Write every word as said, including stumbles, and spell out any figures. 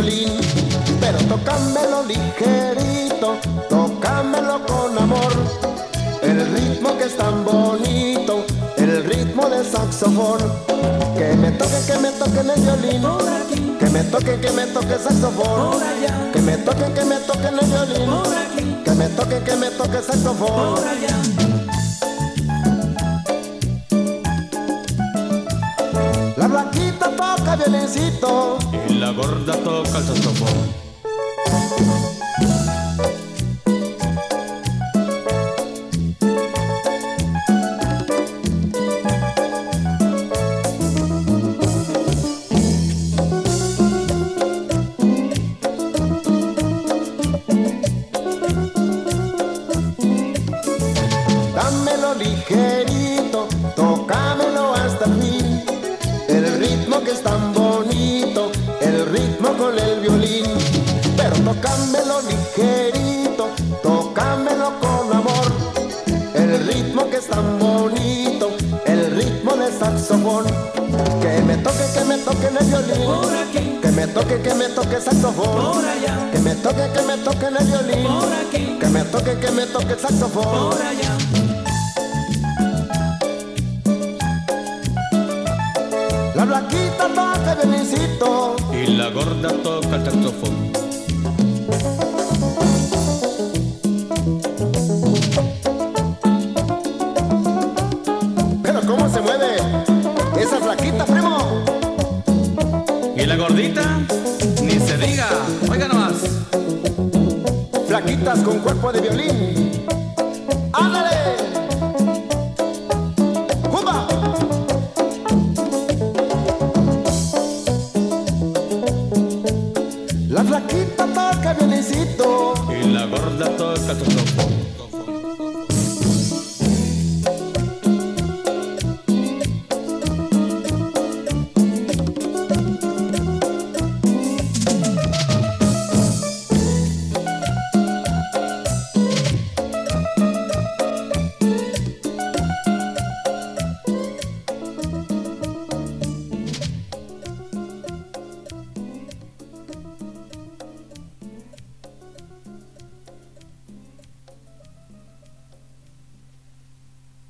violín. Pero tócamelo ligerito, tócamelo con amor. El ritmo que es tan bonito, el ritmo del saxofón. Que me toque, que me toque en el violín. Que me toque, que me toque el saxofón. Que me toque, que me toque en el violín. Que me toque, que me toque el saxofón. La flaquita toca violincito y la gorda toca el saxofón. Dámelo ligerito, tócamelo hasta el fin. El ritmo que es tan bonito, el ritmo con el violín. Pero tócamelo ligerito, tócamelo con amor. El ritmo que es tan bonito, el ritmo del saxofón. Que me toque, que me toque en el violín. Que me toque, que me toque el saxofón. Que me toque, que me toque en el violín. Que me toque, que me toque el saxofón. La flaquita toca el violincito y la gorda toca el saxofón. Pero cómo se mueve esa flaquita, primo. Y la gordita, ni se diga, oiga nomás. Flaquitas con cuerpo de violín. ¡Ándale! ¡Jumba! La flaquita